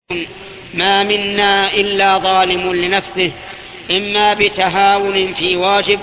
ما منا إلا ظالم لنفسه، إما بتهاون في واجب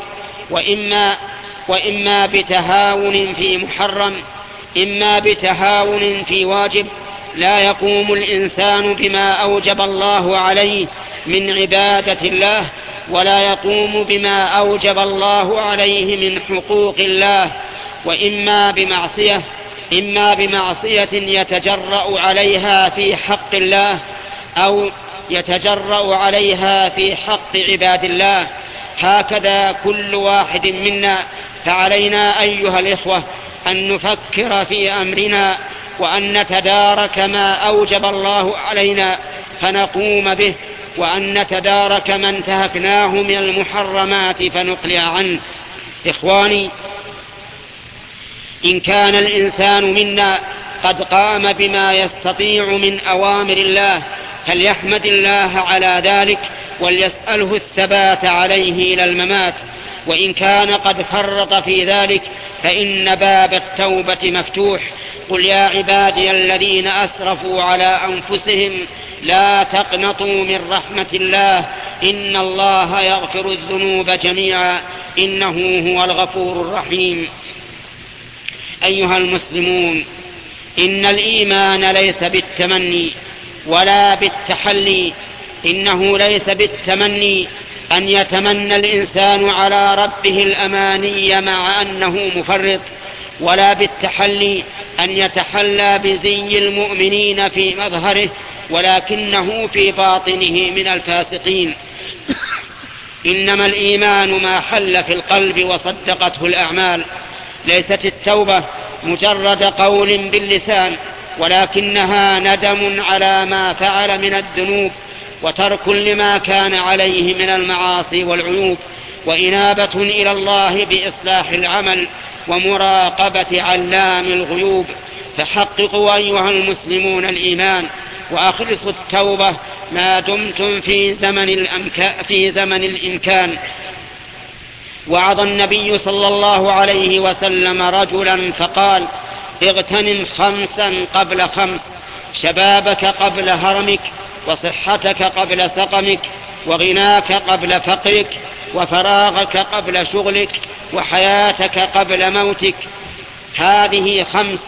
وإما بتهاون في محرم. إما بتهاون في واجب، لا يقوم الإنسان بما أوجب الله عليه من عبادة الله، ولا يقوم بما أوجب الله عليه من حقوق الله. وإما بمعصية، إما بمعصية يتجرأ عليها في حق الله أو يتجرأ عليها في حق عباد الله. هكذا كل واحد منا. فعلينا أيها الإخوة أن نفكر في أمرنا، وأن نتدارك ما أوجب الله علينا فنقوم به، وأن نتدارك ما انتهكناه من المحرمات فنقلع عنه. إخواني، إن كان الإنسان منا قد قام بما يستطيع من أوامر الله فليحمد الله على ذلك وليسأله الثبات عليه إلى الممات. وإن كان قد فرط في ذلك فإن باب التوبة مفتوح. قل يا عبادي الذين أسرفوا على أنفسهم لا تقنطوا من رحمة الله إن الله يغفر الذنوب جميعا إنه هو الغفور الرحيم. أيها المسلمون، إن الإيمان ليس بالتمني ولا بالتحلي. إنه ليس بالتمني أن يتمنى الإنسان على ربه الأماني مع أنه مفرط، ولا بالتحلي أن يتحلى بزي المؤمنين في مظهره ولكنه في باطنه من الفاسقين. إنما الإيمان ما حل في القلب وصدقته الأعمال. ليست التوبة مجرد قول باللسان، ولكنها ندم على ما فعل من الذنوب، وترك لما كان عليه من المعاصي والعيوب، وإنابة إلى الله بإصلاح العمل، ومراقبة علام الغيوب. فحققوا أيها المسلمون الإيمان، وأخلصوا التوبة ما دمتم في زمن الإمكان. وعظ النبي صلى الله عليه وسلم رجلا فقال: اغتنم 5 قبل 5، شبابك قبل هرمك، وصحتك قبل سقمك، وغناك قبل فقرك، وفراغك قبل شغلك، وحياتك قبل موتك. هذه 5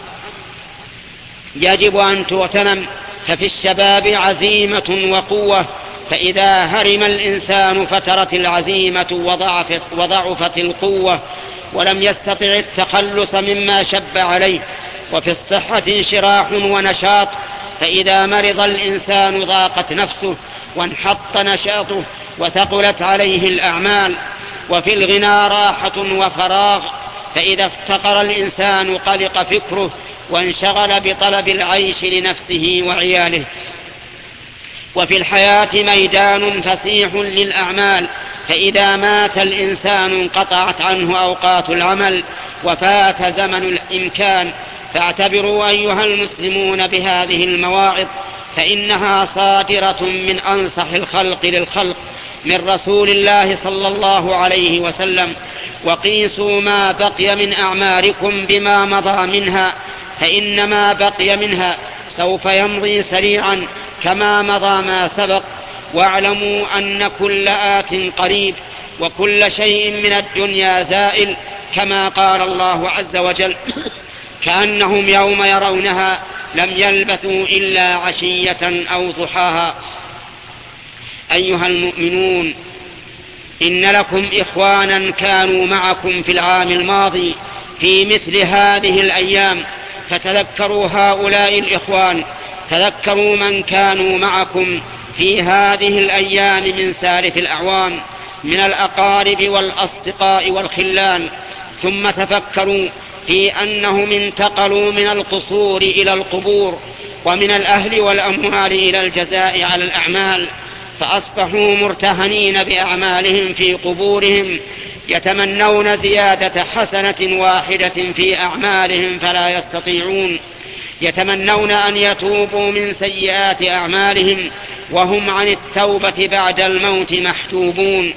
يجب أن تغتنم. ففي الشباب عزيمة وقوة، فإذا هرم الإنسان فترت العزيمة وضعفت القوة، ولم يستطع التخلص مما شب عليه. وفي الصحة انشراح ونشاط، فإذا مرض الإنسان ضاقت نفسه وانحط نشاطه وثقلت عليه الأعمال. وفي الغنى راحة وفراغ، فإذا افتقر الإنسان قلق فكره وانشغل بطلب العيش لنفسه وعياله. وفي الحياة ميدان فسيح للأعمال، فإذا مات الإنسان انقطعت عنه أوقات العمل وفات زمن الإمكان. فاعتبروا أيها المسلمون بهذه المواعظ، فإنها صادرة من أنصح الخلق للخلق من رسول الله صلى الله عليه وسلم. وقيسوا ما بقي من أعماركم بما مضى منها، فإن ما بقي منها سوف يمضي سريعا كما مضى ما سبق. واعلموا أن كل آت قريب، وكل شيء من الدنيا زائل، كما قال الله عز وجل: كأنهم يوم يرونها لم يلبثوا إلا عشية أو ضحاها. أيها المؤمنون، إن لكم إخوانا كانوا معكم في العام الماضي في مثل هذه الأيام، فتذكروا هؤلاء الإخوان، تذكروا من كانوا معكم في هذه الأيام من سالف الأعوام من الأقارب والأصدقاء والخلان. ثم تفكروا في أنهم انتقلوا من القصور إلى القبور، ومن الأهل والأموال إلى الجزاء على الأعمال، فأصبحوا مرتهنين بأعمالهم في قبورهم، يتمنون زيادة حسنة واحدة في أعمالهم فلا يستطيعون، يتمنون أن يتوبوا من سيئات أعمالهم وهم عن التوبة بعد الموت محجوبون.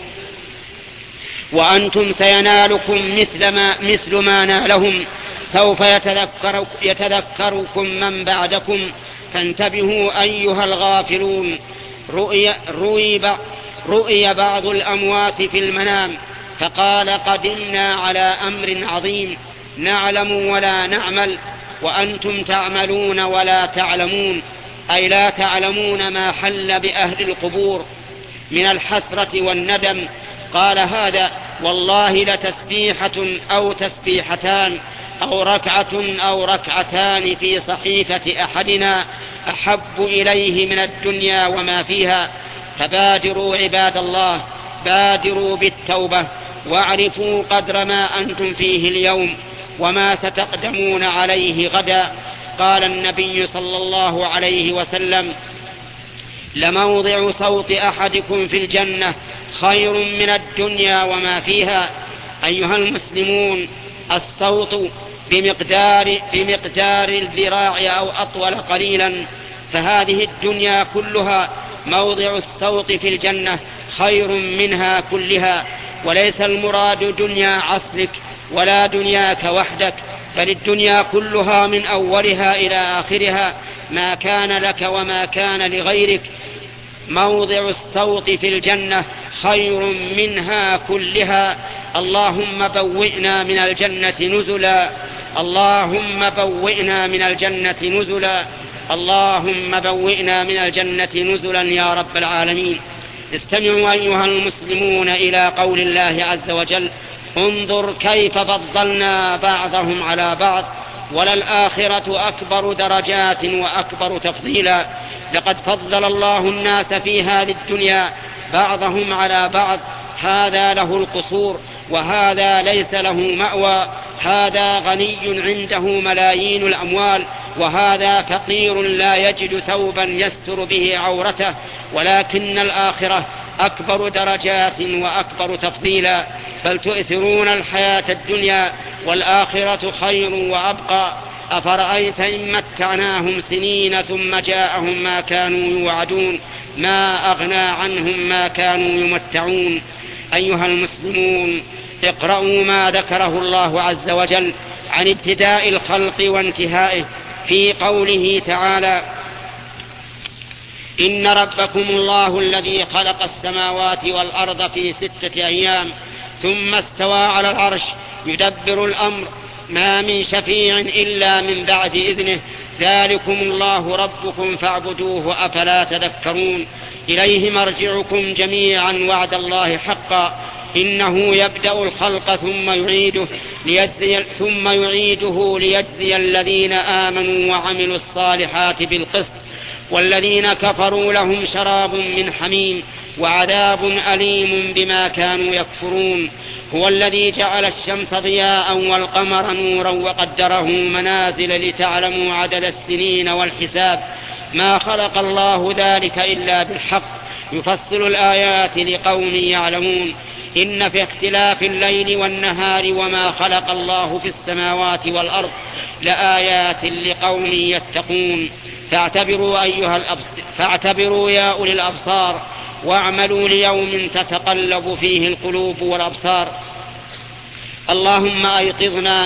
وأنتم سينالكم مثل ما نالهم. سوف يتذكركم من بعدكم، فانتبهوا أيها الغافلون. رؤي بعض الأموات في المنام فقال قدمنا على أمر عظيم نعلم ولا نعمل وأنتم تعملون ولا تعلمون، أي لا تعلمون ما حل بأهل القبور من الحسرة والندم. قال هذا والله لتسبيحة أو تسبيحتان أو ركعة أو ركعتان في صحيفة أحدنا أحب إليه من الدنيا وما فيها. فبادروا عباد الله، بادروا بالتوبة واعرفوا قدر ما أنتم فيه اليوم وما ستقدمون عليه غدا. قال النبي صلى الله عليه وسلم: لموضع صوت أحدكم في الجنة خير من الدنيا وما فيها. أيها المسلمون، الصوت بمقدار الذراع أو أطول قليلا، فهذه الدنيا كلها موضع الصوت في الجنة خير منها كلها. وليس المراد دنيا عصرك ولا دنياك وحدك، بل الدنيا كلها من أولها إلى آخرها، ما كان لك وما كان لغيرك. موضع الصوت في الجنة خير منها كلها. اللهم بوئنا من الجنة نزلا، اللهم بوئنا من الجنة نزلا، اللهم بوئنا من الجنة نزلا يا رب العالمين. استمعوا أيها المسلمون إلى قول الله عز وجل: انظر كيف فضلنا بعضهم على بعض وللآخرة أكبر درجات وأكبر تفضيلا. لقد فضل الله الناس في هذه الدنيا بعضهم على بعض، هذا له القصور وهذا ليس له مأوى، هذا غني عنده ملايين الأموال وهذا فقير لا يجد ثوبا يستر به عورته. ولكن الآخرة أكبر درجات وأكبر تفضيلا، بل تؤثرون الحياة الدنيا والآخرة خير وأبقى. أفرأيت إن متعناهم سنين ثم جاءهم ما كانوا يوعدون ما أغنى عنهم ما كانوا يمتعون. أيها المسلمون، اقرأوا ما ذكره الله عز وجل عن ابتداء الخلق وانتهائه في قوله تعالى: إن ربكم الله الذي خلق السماوات والأرض في 6 أيام ثم استوى على العرش يدبر الأمر ما من شفيع إلا من بعد إذنه ذلكم الله ربكم فاعبدوه أفلا تذكرون. إليه مرجعكم جميعا وعد الله حقا إنه يبدأ الخلق ثم يعيده ليجزي الذين آمنوا وعملوا الصالحات بالقسط والذين كفروا لهم شراب من حميم وعذاب أليم بما كانوا يكفرون. هو الذي جعل الشمس ضياء والقمر نورا وقدره منازل لتعلموا عدد السنين والحساب ما خلق الله ذلك إلا بالحق يفصل الآيات لقوم يعلمون. إن في اختلاف الليل والنهار وما خلق الله في السماوات والأرض لآيات لقوم يتقون. فاعتبروا يا أولي الأبصار واعملوا ليوم تتقلب فيه القلوب والأبصار. اللهم أيقظنا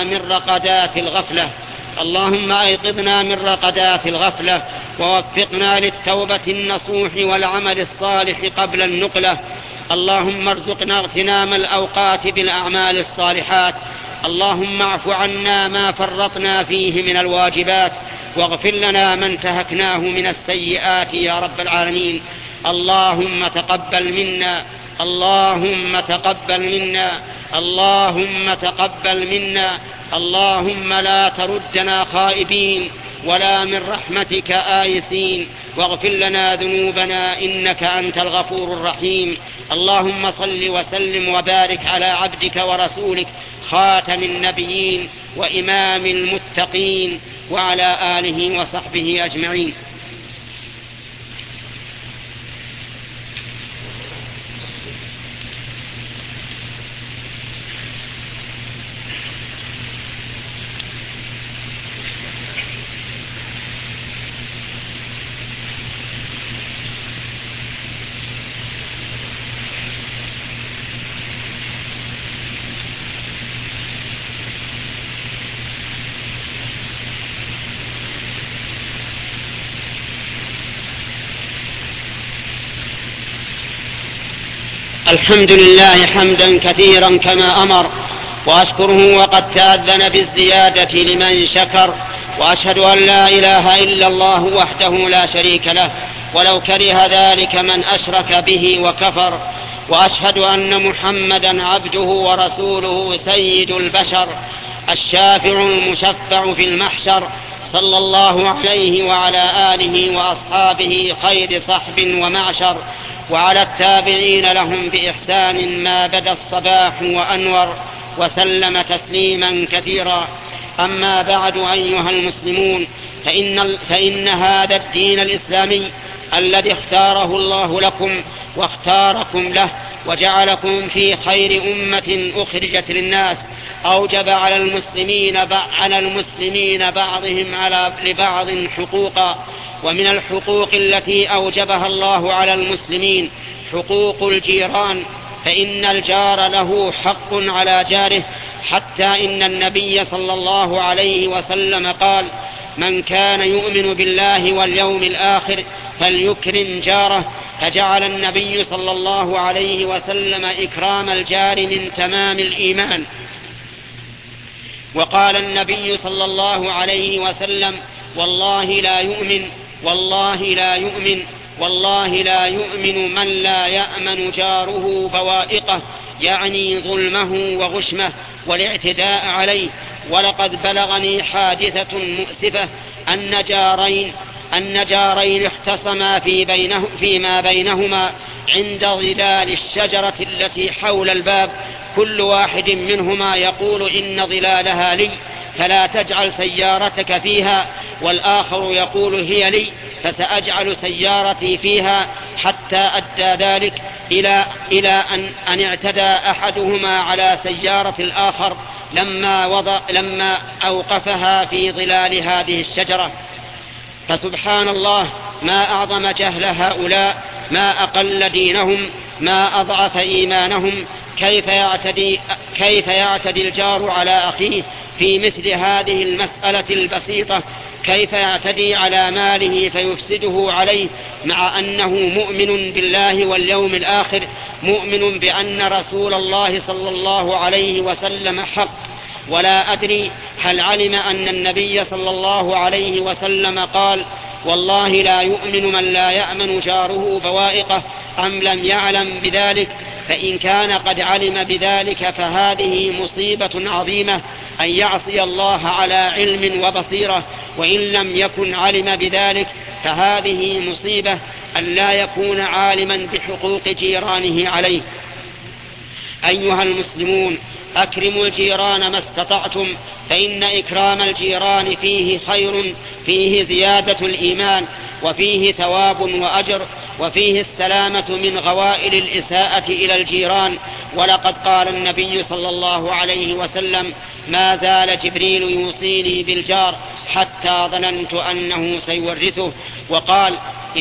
من رقدات الغفلة ووفقنا للتوبة النصوح والعمل الصالح قبل النقلة. اللهم ارزقنا اغتنام الأوقات بالأعمال الصالحات. اللهم اعف عنا ما فرطنا فيه من الواجبات واغفر لنا ما انتهكناه من السيئات يا رب العالمين. اللهم تقبل منا، اللهم تقبل منا، اللهم تقبل منا. اللهم لا تردنا خائبين ولا من رحمتك آيسين، واغفر لنا ذنوبنا إنك أنت الغفور الرحيم. اللهم صل وسلم وبارك على عبدك ورسولك خاتم النبيين وإمام المتقين وعلى آله وصحبه أجمعين. الحمد لله حمدا كثيرا كما أمر، وأشكره وقد تأذن بالزيادة لمن شكر، وأشهد أن لا إله إلا الله وحده لا شريك له ولو كره ذلك من أشرك به وكفر، وأشهد أن محمدا عبده ورسوله سيد البشر الشافع المشفع في المحشر، صلى الله عليه وعلى آله وأصحابه خير صحب ومعشر، وعلى التابعين لهم بإحسان ما بدا الصباح وأنور، وسلم تسليما كثيرا. أما بعد أيها المسلمون، فإن هذا الدين الإسلامي الذي اختاره الله لكم واختاركم له وجعلكم في خير أمة أخرجت للناس أوجب على المسلمين بعضهم لبعض حقوقا، ومن الحقوق التي أوجبها الله على المسلمين حقوق الجيران، فإن الجار له حق على جاره، حتى إن النبي صلى الله عليه وسلم قال: من كان يؤمن بالله واليوم الآخر فليكرم جاره، فجعل النبي صلى الله عليه وسلم إكرام الجار من تمام الإيمان. وقال النبي صلى الله عليه وسلم: والله لا يؤمن من لا يأمن جاره بوائقه، يعني ظلمه وغشمه والاعتداء عليه. ولقد بلغني حادثة مؤسفة أن جارين اختصما فيما بينهما عند ظلال الشجرة التي حول الباب، كل واحد منهما يقول: إن ظلالها لي فلا تجعل سيارتك فيها، والآخر يقول: هي لي فسأجعل سيارتي فيها، حتى أدى ذلك إلى أن اعتدى أحدهما على سيارة الآخر لما أوقفها في ظلال هذه الشجرة. فسبحان الله، ما أعظم جهل هؤلاء، ما أقل دينهم، ما أضعف إيمانهم. كيف يعتدي الجار على أخيه في مثل هذه المسألة البسيطة؟ كيف يعتدي على ماله فيفسده عليه، مع أنه مؤمن بالله واليوم الآخر، مؤمن بأن رسول الله صلى الله عليه وسلم حق؟ ولا أدري هل علم أن النبي صلى الله عليه وسلم قال: والله لا يؤمن من لا يأمن جاره بوائقه، أم لم يعلم بذلك؟ فإن كان قد علم بذلك فهذه مصيبة عظيمة، أن يعصي الله على علم وبصيرة. وإن لم يكن علم بذلك فهذه مصيبة، أن لا يكون عالما بحقوق جيرانه عليه. أيها المسلمون، أكرموا الجيران ما استطعتم، فإن إكرام الجيران فيه خير، فيه زيادة الإيمان، وفيه ثواب وأجر، وفيه السلامة من غوائل الإساءة إلى الجيران. ولقد قال النبي صلى الله عليه وسلم: ما زال جبريل يوصيني بالجار حتى ظننت أنه سيورثه. وقال: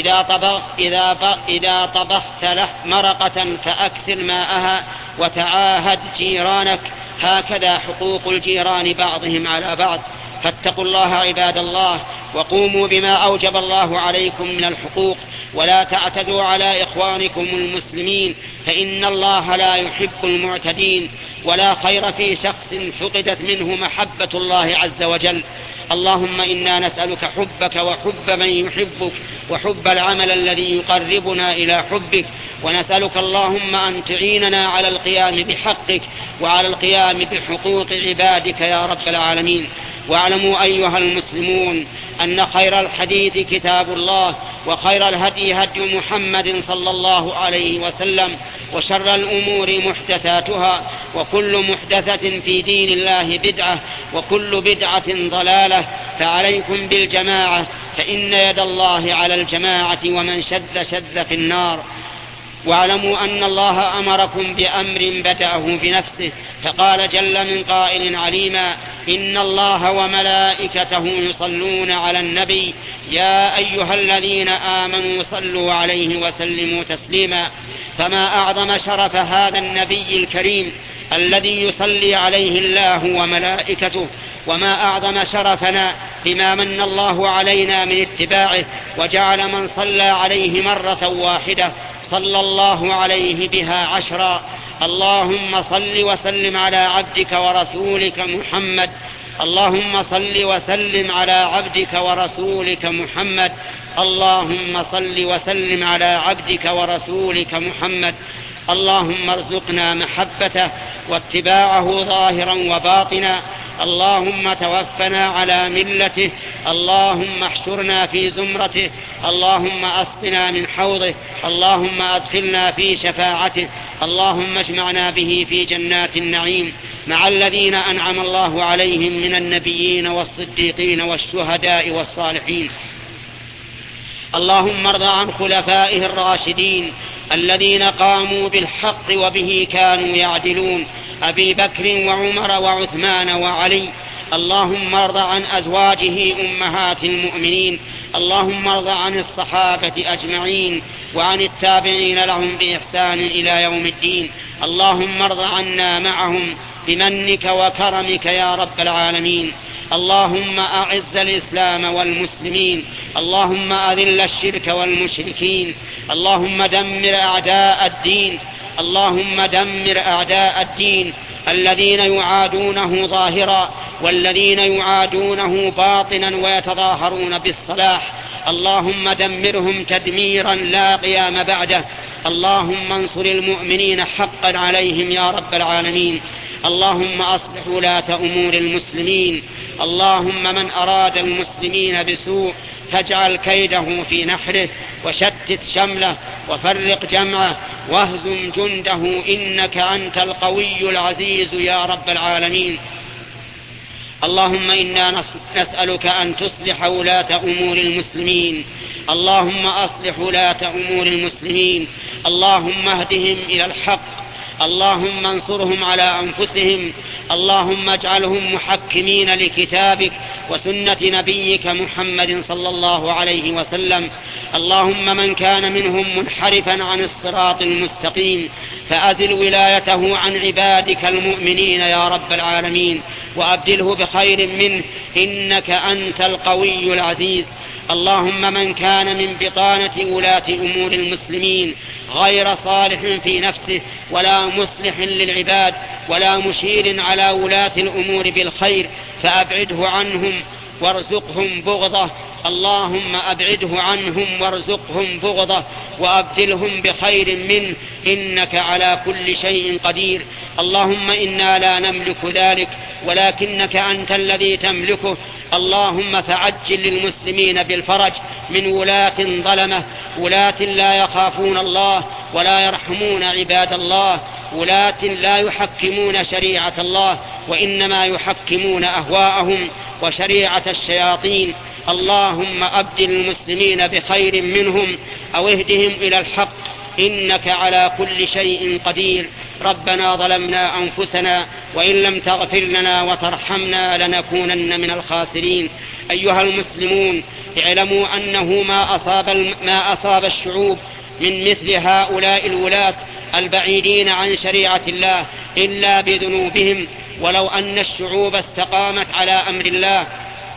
إذا طبخت مرقة فأكثر ماءها وتعاهد جيرانك. هكذا حقوق الجيران بعضهم على بعض. فاتقوا الله عباد الله، وقوموا بما أوجب الله عليكم من الحقوق، ولا تعتدوا على إخوانكم المسلمين، فإن الله لا يحب المعتدين. ولا خير في شخص فقدت منه محبة الله عز وجل. اللهم إنا نسألك حبك وحب من يحبك، وحب العمل الذي يقربنا إلى حبك، ونسألك اللهم أن تعيننا على القيام بحقك وعلى القيام بحقوق عبادك يا رب العالمين. واعلموا أيها المسلمون أن خير الحديث كتاب الله، وخير الهدي هدي محمد صلى الله عليه وسلم، وشر الأمور محدثاتها، وكل محدثة في دين الله بدعة، وكل بدعة ضلالة. فعليكم بالجماعة، فإن يد الله على الجماعة، ومن شذ في النار. واعلموا أن الله أمركم بأمر بدأه بنفسه، فقال جل من قائل عليما: إن الله وملائكته يصلون على النبي يا أيها الذين آمنوا صلوا عليه وسلموا تسليما. فما أعظم شرف هذا النبي الكريم الذي يصلي عليه الله وملائكته، وما أعظم شرفنا بما من الله علينا من اتباعه، وجعل من صلى عليه مرة واحدة صلى الله عليه بها 10. اللهم صل وسلم على عبدك ورسولك محمد. اللهم صل وسلم على عبدك ورسولك محمد. اللهم صل وسلم على عبدك ورسولك محمد. اللهم ارزقنا محبته واتباعه ظاهرا وباطنا. اللهم توفنا على ملته. اللهم احشرنا في زمرته. اللهم اسقنا من حوضه. اللهم ادخلنا في شفاعته. اللهم اجمعنا به في جنات النعيم مع الذين أنعم الله عليهم من النبيين والصديقين والشهداء والصالحين. اللهم ارض عن خلفائه الراشدين الذين قاموا بالحق وبه كانوا يعدلون، أبي بكر وعمر وعثمان وعلي. اللهم ارض عن أزواجه أمهات المؤمنين. اللهم ارض عن الصحابة أجمعين وعن التابعين لهم بإحسان إلى يوم الدين. اللهم ارض عنا معهم بمنك وكرمك يا رب العالمين. اللهم أعز الإسلام والمسلمين. اللهم أذل الشرك والمشركين. اللهم دمر أعداء الدين. اللهم دمر أعداء الدين الذين يعادونه ظاهرا والذين يعادونه باطنا ويتظاهرون بالصلاح. اللهم دمرهم تدميرا لا قيام بعده. اللهم انصر المؤمنين حقا عليهم يا رب العالمين. اللهم أصلح ولاة أمور المسلمين. اللهم من أراد المسلمين بسوء فاجعل كيده في نحره وشتت شمله وفرق جمعه واهزم جنده إنك أنت القوي العزيز يا رب العالمين. اللهم إنا نسألك أن تصلح ولاة أمور المسلمين. اللهم أصلح ولاة أمور المسلمين. اللهم اهدهم إلى الحق. اللهم انصرهم على أنفسهم. اللهم اجعلهم محكمين لكتابك وسنة نبيك محمد صلى الله عليه وسلم. اللهم من كان منهم منحرفا عن الصراط المستقيم فأزل ولايته عن عبادك المؤمنين يا رب العالمين وأبدله بخير منه إنك أنت القوي العزيز. اللهم من كان من بطانة ولاة أمور المسلمين غير صالح في نفسه ولا مصلح للعباد ولا مشير على ولاة الأمور بالخير فأبعده عنهم وارزقهم بغضه. اللهم أبعده عنهم وارزقهم بغضه وأبدلهم بخير منه إنك على كل شيء قدير. اللهم إنا لا نملك ذلك ولكنك أنت الذي تملكه. اللهم فعجل للمسلمين بالفرج من ولاة ظلمة، ولاة لا يخافون الله ولا يرحمون عباد الله، ولاة لا يحكمون شريعة الله وإنما يحكمون أهواءهم وشريعة الشياطين. اللهم أبدل المسلمين بخير منهم أو اهدهم إلى الحق إنك على كل شيء قدير. ربنا ظلمنا أنفسنا وإن لم تغفر لنا وترحمنا لنكونن من الخاسرين. أيها المسلمون اعلموا أنه ما أصاب الشعوب من مثل هؤلاء الولاة البعيدين عن شريعة الله إلا بذنوبهم. ولو أن الشعوب استقامت على أمر الله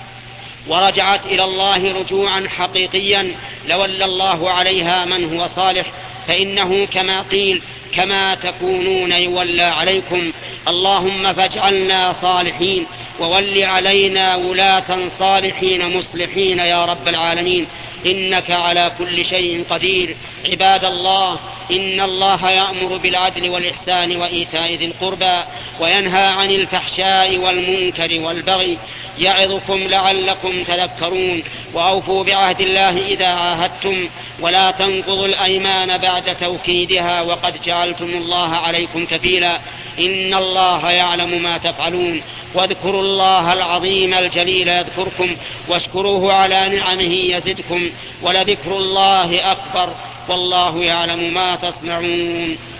ورجعت إلى الله رجوعا حقيقيا لولى الله عليها من هو صالح، فإنه كما قيل كما تكونون يولى عليكم. اللهم فاجعلنا صالحين وول علينا ولاة صالحين مصلحين يا رب العالمين إنك على كل شيء قدير. عباد الله إن الله يأمر بالعدل والإحسان وإيتاء ذي القربى وينهى عن الفحشاء والمنكر والبغي يعظكم لعلكم تذكرون. وأوفوا بعهد الله إذا عاهدتم ولا تنقضوا الأيمان بعد توكيدها وقد جعلتم الله عليكم كفيلا إن الله يعلم ما تفعلون. واذكروا الله العظيم الجليل يذكركم واشكروه على نعمه يزدكم ولذكر الله أكبر والله يعلم ما تصنعون.